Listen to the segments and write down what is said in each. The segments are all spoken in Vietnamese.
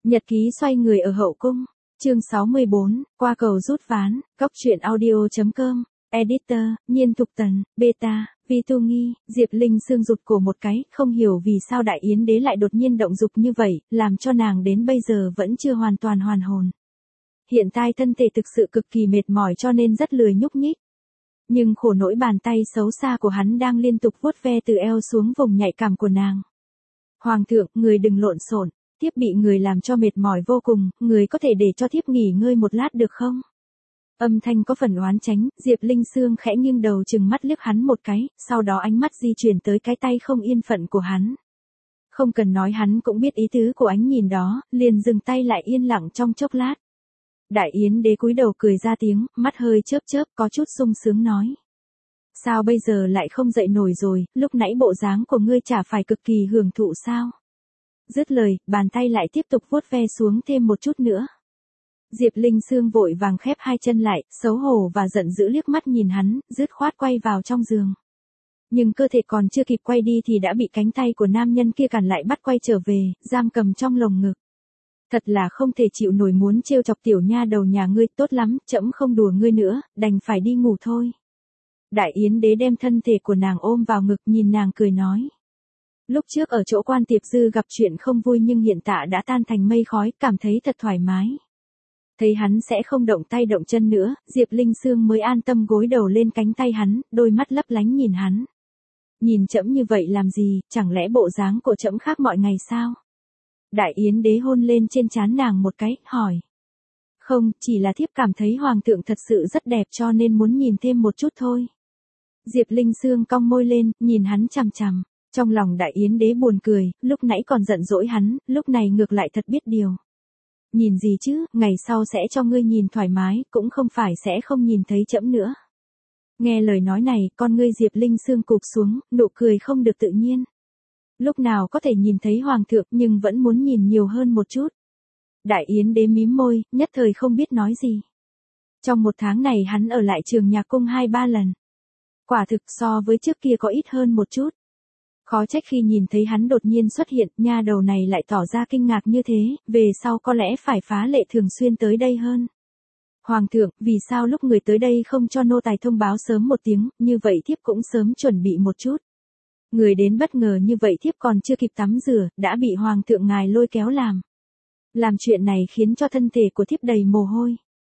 Nhật ký xoay người ở hậu cung. Chương 64, qua cầu rút ván, góc truyện audio.com, editor, Nhiên Thục Tần, beta, Vi Tu Nghi, Diệp Linh Sương rụt cổ một cái, không hiểu vì sao Đại Yến Đế lại đột nhiên động dục như vậy, làm cho nàng đến bây giờ vẫn chưa hoàn toàn hoàn hồn. Hiện tại thân thể thực sự cực kỳ mệt mỏi cho nên rất lười nhúc nhích. Nhưng khổ nỗi bàn tay xấu xa của hắn đang liên tục vuốt ve từ eo xuống vùng nhạy cảm của nàng. Hoàng thượng, người đừng lộn xộn. Thiếp bị người làm cho mệt mỏi vô cùng, người có thể để cho thiếp nghỉ ngơi một lát được không? Âm thanh có phần oán tránh, Diệp Linh Sương khẽ nghiêng đầu chừng mắt liếc hắn một cái, sau đó ánh mắt di chuyển tới cái tay không yên phận của hắn. Không cần nói hắn cũng biết ý tứ của ánh nhìn đó, liền dừng tay lại yên lặng trong chốc lát. Đại Yến Đế cúi đầu cười ra tiếng, mắt hơi chớp chớp có chút sung sướng nói. Sao bây giờ lại không dậy nổi rồi, lúc nãy bộ dáng của ngươi chả phải cực kỳ hưởng thụ sao? Dứt lời, bàn tay lại tiếp tục vuốt ve xuống thêm một chút nữa. Diệp Linh Sương vội vàng khép hai chân lại, xấu hổ và giận dữ liếc mắt nhìn hắn, dứt khoát quay vào trong giường. Nhưng cơ thể còn chưa kịp quay đi thì đã bị cánh tay của nam nhân kia cản lại bắt quay trở về, giam cầm trong lồng ngực. Thật là không thể chịu nổi, muốn trêu chọc tiểu nha đầu nhà ngươi, tốt lắm, trẫm không đùa ngươi nữa, đành phải đi ngủ thôi. Đại Yến Đế đem thân thể của nàng ôm vào ngực, nhìn nàng cười nói. Lúc trước ở chỗ Quan Tiệp Dư gặp chuyện không vui nhưng hiện tại đã tan thành mây khói, cảm thấy thật thoải mái. Thấy hắn sẽ không động tay động chân nữa, Diệp Linh Sương mới an tâm gối đầu lên cánh tay hắn, đôi mắt lấp lánh nhìn hắn. Nhìn trẫm như vậy làm gì, chẳng lẽ bộ dáng của trẫm khác mọi ngày sao? Đại Yến Đế hôn lên trên trán nàng một cái, hỏi. Không, chỉ là thiếp cảm thấy hoàng thượng thật sự rất đẹp cho nên muốn nhìn thêm một chút thôi. Diệp Linh Sương cong môi lên, nhìn hắn chằm chằm. Trong lòng Đại Yến Đế buồn cười, lúc nãy còn giận dỗi hắn, lúc này ngược lại thật biết điều. Nhìn gì chứ, ngày sau sẽ cho ngươi nhìn thoải mái, cũng không phải sẽ không nhìn thấy trẫm nữa. Nghe lời nói này, con ngươi Diệp Linh Sương cụp xuống, nụ cười không được tự nhiên. Lúc nào có thể nhìn thấy hoàng thượng nhưng vẫn muốn nhìn nhiều hơn một chút. Đại Yến Đế mím môi, nhất thời không biết nói gì. Trong một tháng này hắn ở lại Trường Nhạc Cung 2-3 lần. Quả thực so với trước kia có ít hơn một chút. Khó trách khi nhìn thấy hắn đột nhiên xuất hiện, nha đầu này lại tỏ ra kinh ngạc như thế, về sau có lẽ phải phá lệ thường xuyên tới đây hơn. Hoàng thượng, vì sao lúc người tới đây không cho nô tài thông báo sớm một tiếng, như vậy thiếp cũng sớm chuẩn bị một chút. Người đến bất ngờ như vậy thiếp còn chưa kịp tắm rửa, đã bị hoàng thượng ngài lôi kéo làm. Làm chuyện này khiến cho thân thể của thiếp đầy mồ hôi.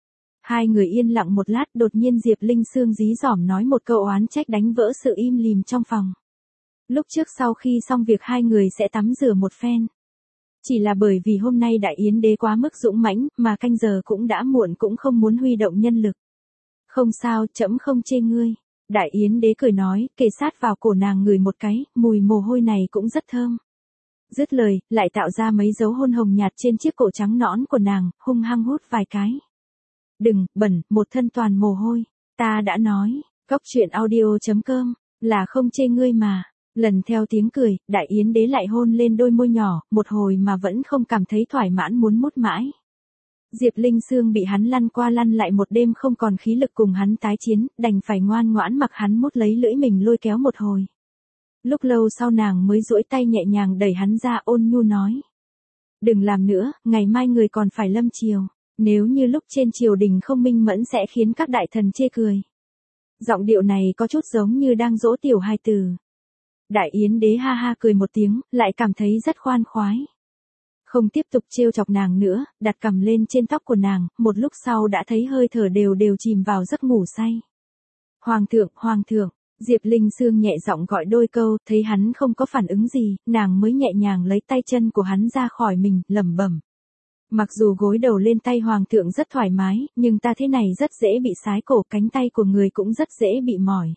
Hai người yên lặng một lát, đột nhiên Diệp Linh Sương dí dỏm nói một câu oán trách đánh vỡ sự im lìm trong phòng. Lúc trước sau khi xong việc hai người sẽ tắm rửa một phen. Chỉ là bởi vì hôm nay Đại Yến Đế quá mức dũng mãnh, mà canh giờ cũng đã muộn cũng không muốn huy động nhân lực. Không sao, trẫm không chê ngươi. Đại Yến Đế cười nói, kề sát vào cổ nàng ngửi một cái, mùi mồ hôi này cũng rất thơm. Dứt lời, lại tạo ra mấy dấu hôn hồng nhạt trên chiếc cổ trắng nõn của nàng, hung hăng hút vài cái. Đừng, bẩn, một thân toàn mồ hôi. Ta đã nói, góc truyện audio.com, là không chê ngươi mà. Lần theo tiếng cười, Đại Yến Đế lại hôn lên đôi môi nhỏ, một hồi mà vẫn không cảm thấy thỏa mãn muốn mút mãi. Diệp Linh Sương bị hắn lăn qua lăn lại một đêm không còn khí lực cùng hắn tái chiến, đành phải ngoan ngoãn mặc hắn mút lấy lưỡi mình lôi kéo một hồi. Lúc lâu sau nàng mới duỗi tay nhẹ nhàng đẩy hắn ra, ôn nhu nói. Đừng làm nữa, ngày mai người còn phải lâm triều, nếu như lúc trên triều đình không minh mẫn sẽ khiến các đại thần chê cười. Giọng điệu này có chút giống như đang dỗ tiểu hài tử. Đại Yến Đế ha ha cười một tiếng, lại cảm thấy rất khoan khoái. Không tiếp tục trêu chọc nàng nữa, đặt cằm lên trên tóc của nàng, một lúc sau đã thấy hơi thở đều chìm vào giấc ngủ say. Hoàng thượng, Diệp Linh Sương nhẹ giọng gọi đôi câu, thấy hắn không có phản ứng gì, nàng mới nhẹ nhàng lấy tay chân của hắn ra khỏi mình, lẩm bẩm. Mặc dù gối đầu lên tay hoàng thượng rất thoải mái, nhưng ta thế này rất dễ bị sái cổ, cánh tay của người cũng rất dễ bị mỏi.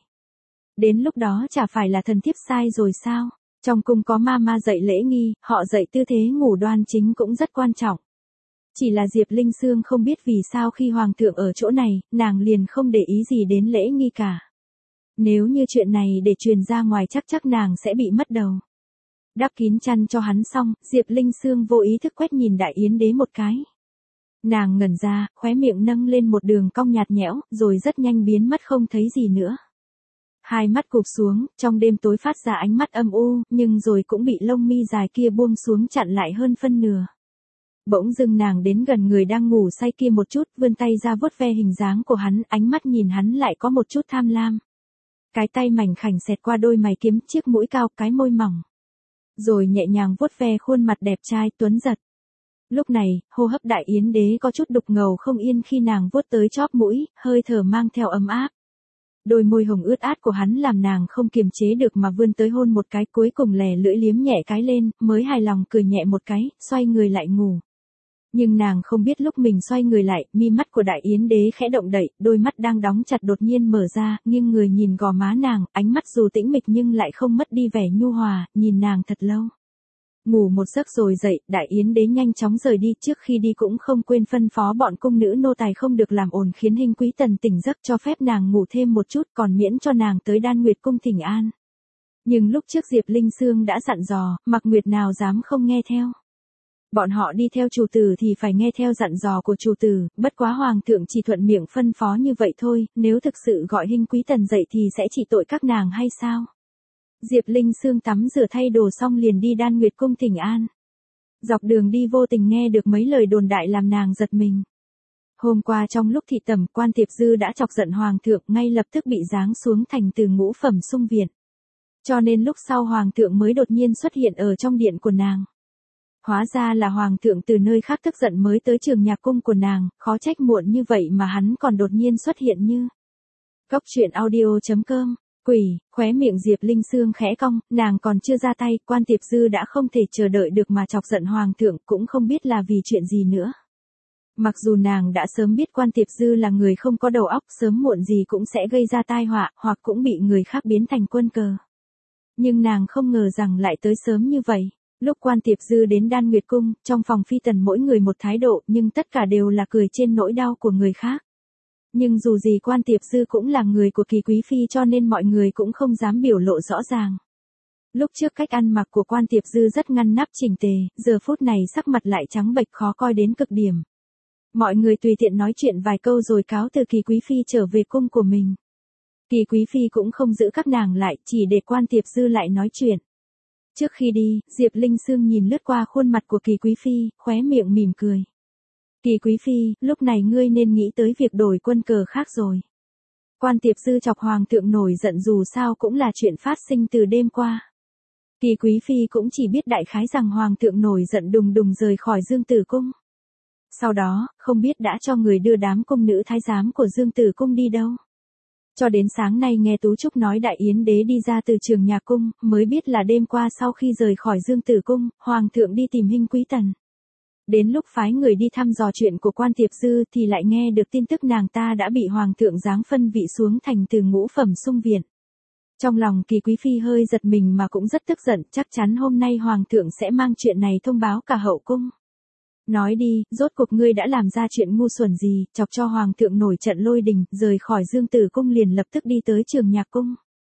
Đến lúc đó chả phải là thần thiếp sai rồi sao? Trong cung có ma dạy lễ nghi, họ dạy tư thế ngủ đoan chính cũng rất quan trọng. Chỉ là Diệp Linh Sương không biết vì sao khi hoàng thượng ở chỗ này, nàng liền không để ý gì đến lễ nghi cả. Nếu như chuyện này để truyền ra ngoài chắc nàng sẽ bị mất đầu. Đắp kín chăn cho hắn xong, Diệp Linh Sương vô ý thức quét nhìn Đại Yến Đế một cái. Nàng ngẩn ra, khóe miệng nâng lên một đường cong nhạt nhẽo, rồi rất nhanh biến mất không thấy gì nữa. Hai mắt cụp xuống, trong đêm tối phát ra ánh mắt âm u, nhưng rồi cũng bị lông mi dài kia buông xuống chặn lại hơn phân nửa. Bỗng dưng nàng đến gần người đang ngủ say kia một chút, vươn tay ra vuốt ve hình dáng của hắn, ánh mắt nhìn hắn lại có một chút tham lam. Cái tay mảnh khảnh xẹt qua đôi mày kiếm, chiếc mũi cao, cái môi mỏng. Rồi nhẹ nhàng vuốt ve khuôn mặt đẹp trai tuấn giật. Lúc này, hô hấp Đại Yến Đế có chút đục ngầu không yên khi nàng vuốt tới chóp mũi, hơi thở mang theo ấm áp. Đôi môi hồng ướt át của hắn làm nàng không kiềm chế được mà vươn tới hôn một cái, cuối cùng lè lưỡi liếm nhẹ cái lên, mới hài lòng cười nhẹ một cái, xoay người lại ngủ. Nhưng nàng không biết lúc mình xoay người lại, mi mắt của Đại Yến Đế khẽ động đậy, đôi mắt đang đóng chặt đột nhiên mở ra, nghiêng người nhìn gò má nàng, ánh mắt dù tĩnh mịch nhưng lại không mất đi vẻ nhu hòa, nhìn nàng thật lâu. Ngủ một giấc rồi dậy, Đại Yến Đế nhanh chóng rời đi, trước khi đi cũng không quên phân phó bọn cung nữ nô tài không được làm ồn khiến Hinh Quý Tần tỉnh giấc, cho phép nàng ngủ thêm một chút, còn miễn cho nàng tới Đan Nguyệt cung thỉnh an. Nhưng lúc trước Diệp Linh Sương đã dặn dò, Mạc Nguyệt nào dám không nghe theo. Bọn họ đi theo chủ tử thì phải nghe theo dặn dò của chủ tử, bất quá hoàng thượng chỉ thuận miệng phân phó như vậy thôi, nếu thực sự gọi Hinh Quý Tần dậy thì sẽ trị tội các nàng hay sao? Diệp Linh Sương tắm rửa thay đồ xong liền đi Đan Nguyệt cung thỉnh an. Dọc đường đi vô tình nghe được mấy lời đồn đại làm nàng giật mình. Hôm qua trong lúc thị tẩm, Quan Tiệp Dư đã chọc giận hoàng thượng, ngay lập tức bị giáng xuống thành từ ngũ phẩm xung viện. Cho nên lúc sau hoàng thượng mới đột nhiên xuất hiện ở trong điện của nàng. Hóa ra là hoàng thượng từ nơi khác tức giận mới tới Trường Nhạc cung của nàng, khó trách muộn như vậy mà hắn còn đột nhiên xuất hiện như. Cốc truyện audio.com. Quỷ, khóe miệng Diệp Linh Sương khẽ cong, nàng còn chưa ra tay, Quan Tiệp Dư đã không thể chờ đợi được mà chọc giận hoàng thượng, cũng không biết là vì chuyện gì nữa. Mặc dù nàng đã sớm biết Quan Tiệp Dư là người không có đầu óc, sớm muộn gì cũng sẽ gây ra tai họa, hoặc cũng bị người khác biến thành quân cờ. Nhưng nàng không ngờ rằng lại tới sớm như vậy. Lúc Quan Tiệp Dư đến Đan Nguyệt cung, trong phòng phi tần mỗi người một thái độ, nhưng tất cả đều là cười trên nỗi đau của người khác. Nhưng dù gì Quan Tiệp Dư cũng là người của Kỳ Quý Phi cho nên mọi người cũng không dám biểu lộ rõ ràng. Lúc trước cách ăn mặc của Quan Tiệp Dư rất ngăn nắp chỉnh tề, giờ phút này sắc mặt lại trắng bệch khó coi đến cực điểm. Mọi người tùy tiện nói chuyện vài câu rồi cáo từ Kỳ Quý Phi trở về cung của mình. Kỳ Quý Phi cũng không giữ các nàng lại, chỉ để Quan Tiệp Dư lại nói chuyện. Trước khi đi, Diệp Linh Sương nhìn lướt qua khuôn mặt của Kỳ Quý Phi, khóe miệng mỉm cười. Kỳ Quý Phi, lúc này ngươi nên nghĩ tới việc đổi quân cờ khác rồi. Quan Tiệp Dư chọc hoàng thượng nổi giận dù sao cũng là chuyện phát sinh từ đêm qua. Kỳ Quý Phi cũng chỉ biết đại khái rằng hoàng thượng nổi giận đùng đùng rời khỏi Dương Tử cung. Sau đó, không biết đã cho người đưa đám cung nữ thái giám của Dương Tử cung đi đâu. Cho đến sáng nay nghe Tú Trúc nói Đại Yến Đế đi ra từ Trường Nhạc cung, mới biết là đêm qua sau khi rời khỏi Dương Tử cung, hoàng thượng đi tìm Hinh Quý Tần. Đến lúc phái người đi thăm dò chuyện của Quan Tiệp Dư thì lại nghe được tin tức nàng ta đã bị hoàng thượng giáng phân vị xuống thành từ ngũ phẩm xung viện. Trong lòng Kỳ Quý Phi hơi giật mình mà cũng rất tức giận, chắc chắn hôm nay hoàng thượng sẽ mang chuyện này thông báo cả hậu cung. Nói đi, rốt cuộc ngươi đã làm ra chuyện ngu xuẩn gì, chọc cho hoàng thượng nổi trận lôi đình, rời khỏi Dương Tử cung liền lập tức đi tới Trường Nhạc cung.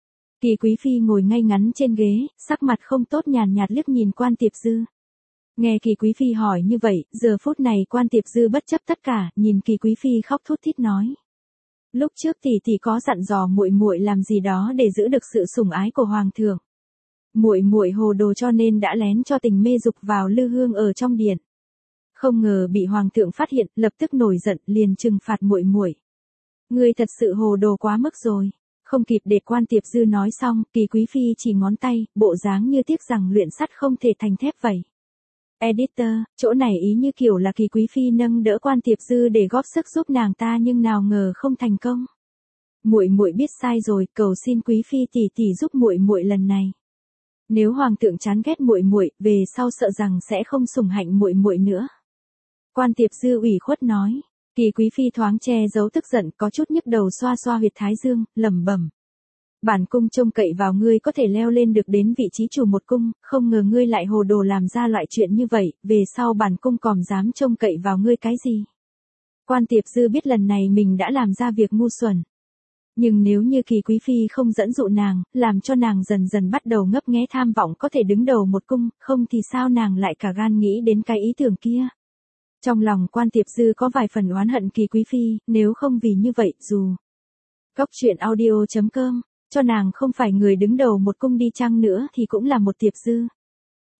Kỳ Quý Phi ngồi ngay ngắn trên ghế, sắc mặt không tốt nhàn nhạt liếc nhìn Quan Tiệp Dư. Nghe Kỳ Quý Phi hỏi như vậy, giờ phút này Quan Tiệp Dư bất chấp tất cả, nhìn Kỳ Quý Phi khóc thút thít nói. Lúc trước tỷ có dặn dò muội muội làm gì đó để giữ được sự sủng ái của hoàng thượng. Muội muội hồ đồ cho nên đã lén cho tình mê dục vào lư hương ở trong điện. Không ngờ bị hoàng thượng phát hiện, lập tức nổi giận, liền trừng phạt muội muội. Ngươi thật sự hồ đồ quá mức rồi. Không kịp để Quan Tiệp Dư nói xong, Kỳ Quý Phi chỉ ngón tay, bộ dáng như tiếc rằng luyện sắt không thể thành thép vậy. Editor, chỗ này ý như kiểu là Kỳ Quý Phi nâng đỡ Quan Tiệp Dư để góp sức giúp nàng ta nhưng nào ngờ không thành công. Muội muội biết sai rồi, cầu xin Quý Phi tỷ giúp muội muội lần này. Nếu hoàng thượng chán ghét muội muội, về sau sợ rằng sẽ không sủng hạnh muội muội nữa. Quan Tiệp Dư ủy khuất nói. Kỳ Quý Phi thoáng che giấu tức giận, có chút nhức đầu xoa xoa huyệt thái dương, lẩm bẩm. Bản cung trông cậy vào ngươi có thể leo lên được đến vị trí chủ một cung, không ngờ ngươi lại hồ đồ làm ra loại chuyện như vậy, về sau bản cung còn dám trông cậy vào ngươi cái gì. Quan Tiệp Dư biết lần này mình đã làm ra việc ngu xuẩn. Nhưng nếu như Kỳ Quý Phi không dẫn dụ nàng, làm cho nàng dần dần bắt đầu ngấp nghé tham vọng có thể đứng đầu một cung, không thì sao nàng lại cả gan nghĩ đến cái ý tưởng kia. Trong lòng Quan Tiệp Dư có vài phần oán hận Kỳ Quý Phi, nếu không vì như vậy, dù Cốc truyện audio.com, cho nàng không phải người đứng đầu một cung đi chăng nữa thì cũng là một Tiệp Dư.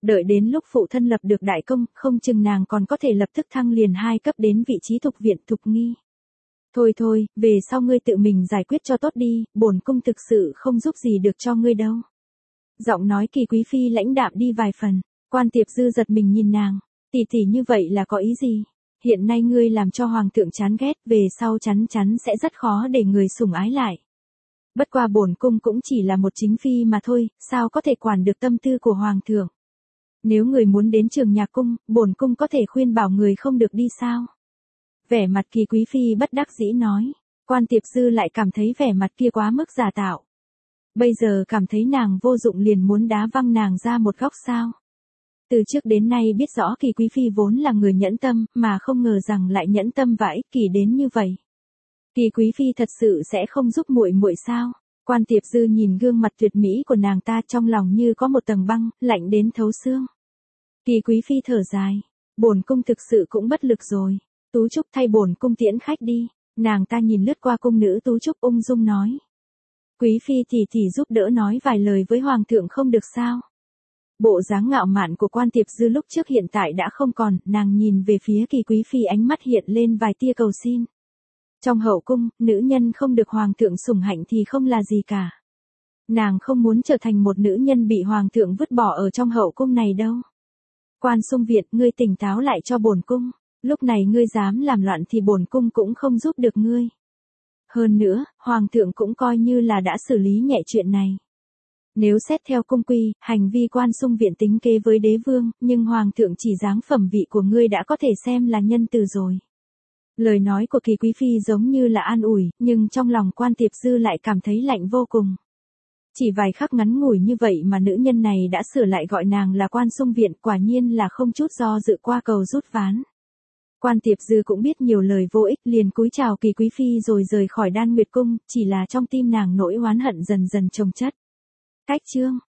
Đợi đến lúc phụ thân lập được đại công, không chừng nàng còn có thể lập tức thăng liền 2 cấp đến vị trí thục viện Thục Nghi. Thôi thôi, về sau ngươi tự mình giải quyết cho tốt đi, bổn cung thực sự không giúp gì được cho ngươi đâu. Giọng nói Kỳ Quý Phi lãnh đạm đi vài phần, Quan Tiệp Dư giật mình nhìn nàng, tỷ tỷ như vậy là có ý gì? Hiện nay ngươi làm cho hoàng thượng chán ghét, về sau chắn chắn sẽ rất khó để người sủng ái lại. Bất qua bổn cung cũng chỉ là một chính phi mà thôi, sao có thể quản được tâm tư của hoàng thượng? Nếu người muốn đến Trường Nhạc cung, bổn cung có thể khuyên bảo người không được đi sao? Vẻ mặt Kỳ Quý Phi bất đắc dĩ nói, Quan Tiệp Dư lại cảm thấy vẻ mặt kia quá mức giả tạo. Bây giờ cảm thấy nàng vô dụng liền muốn đá văng nàng ra một góc sao. Từ trước đến nay biết rõ Kỳ Quý Phi vốn là người nhẫn tâm, mà không ngờ rằng lại nhẫn tâm và ích kỷ đến như vậy. Kỳ Quý Phi thật sự sẽ không giúp muội muội sao? Quan Tiệp Dư nhìn gương mặt tuyệt mỹ của nàng ta trong lòng như có một tầng băng, lạnh đến thấu xương. Kỳ Quý Phi thở dài, bổn cung thực sự cũng bất lực rồi. Tú Trúc thay bổn cung tiễn khách đi. Nàng ta nhìn lướt qua cung nữ Tú Trúc ung dung nói. Quý Phi thì giúp đỡ nói vài lời với hoàng thượng không được sao? Bộ dáng ngạo mạn của Quan Tiệp Dư lúc trước hiện tại đã không còn, nàng nhìn về phía Kỳ Quý Phi ánh mắt hiện lên vài tia cầu xin. Trong hậu cung, nữ nhân không được hoàng thượng sủng hạnh thì không là gì cả. Nàng không muốn trở thành một nữ nhân bị hoàng thượng vứt bỏ ở trong hậu cung này đâu. Quan Xung Viện, ngươi tỉnh táo lại cho bổn cung. Lúc này ngươi dám làm loạn thì bổn cung cũng không giúp được ngươi. Hơn nữa, hoàng thượng cũng coi như là đã xử lý nhẹ chuyện này. Nếu xét theo cung quy, hành vi Quan Xung Viện tính kế với đế vương, nhưng hoàng thượng chỉ giáng phẩm vị của ngươi đã có thể xem là nhân từ rồi. Lời nói của Kỳ Quý Phi giống như là an ủi, nhưng trong lòng Quan Tiệp Dư lại cảm thấy lạnh vô cùng. Chỉ vài khắc ngắn ngủi như vậy mà nữ nhân này đã sửa lại gọi nàng là Quan Xung Viện, quả nhiên là không chút do dự qua cầu rút ván. Quan Tiệp Dư cũng biết nhiều lời vô ích, liền cúi chào Kỳ Quý Phi rồi rời khỏi Đan Nguyệt cung, chỉ là trong tim nàng nỗi oán hận dần dần chồng chất. Cách chương